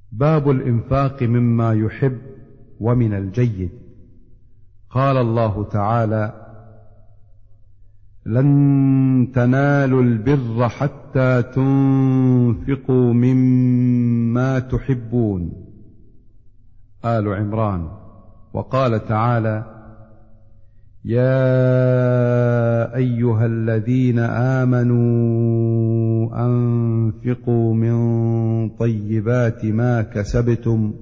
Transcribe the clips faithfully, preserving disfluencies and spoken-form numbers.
باب الإنفاق مما يحب ومن الجيد. قال الله تعالى: لن تنالوا البر حتى تنفقوا مما تحبون. آل عمران. وقال تعالى: يا أيها الذين آمنوا أنفقوا من طيبات ما كسبتم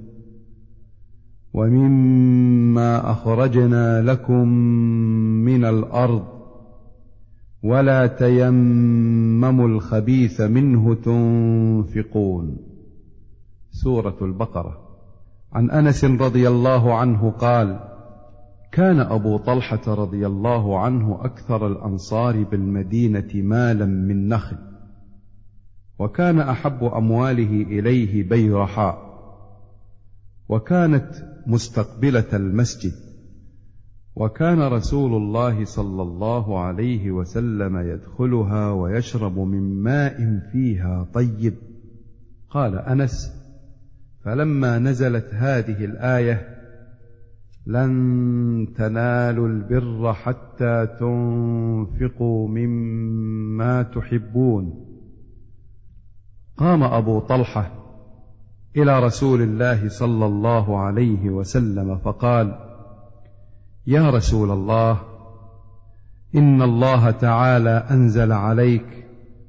ومما أخرجنا لكم من الأرض ولا تيمموا الخبيث منه تنفقون. سورة البقرة. عن أنس رضي الله عنه قال: كان أبو طلحة رضي الله عنه أكثر الأنصار بالمدينة مالا من نخل، وكان أحب أمواله إليه بيرحاء، وكانت مستقبلة المسجد، وكان رسول الله صلى الله عليه وسلم يدخلها ويشرب من ماء فيها طيب. قال أنس: فلما نزلت هذه الآية: لن تنالوا البر حتى تنفقوا مما تحبون، قام أبو طلحة إلى رسول الله صلى الله عليه وسلم فقال: يا رسول الله، إن الله تعالى أنزل عليك: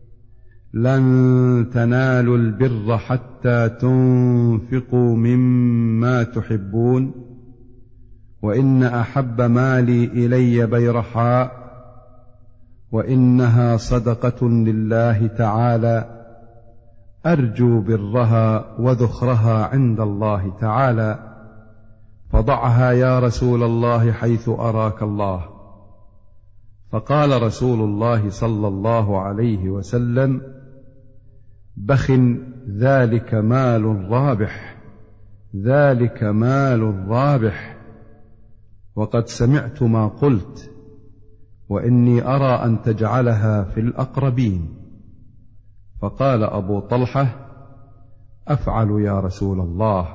لن تنالوا البر حتى تنفقوا مما تحبون، وإن أحب مالي إلي بيرحاء، وإنها صدقة لله تعالى، أرجو برها وذخرها عند الله تعالى، فضعها يا رسول الله حيث أراك الله. فقال رسول الله صلى الله عليه وسلم: بخ، ذلك مال رابح، ذلك مال رابح، وقد سمعت ما قلت، وإني أرى أن تجعلها في الأقربين. فقال أبو طلحة: أفعل يا رسول الله.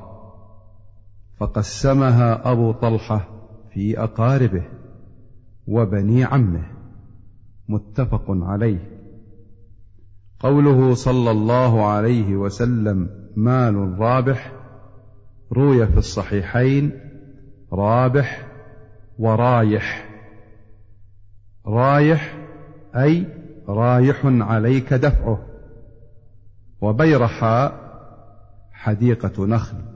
فقسمها أبو طلحة في أقاربه وبني عمه. متفق عليه. قوله صلى الله عليه وسلم مال رابح، روي في الصحيحين رابح ورايح. رايح أي رايح عليك دفعه، وبيرحاء حديقة نخل.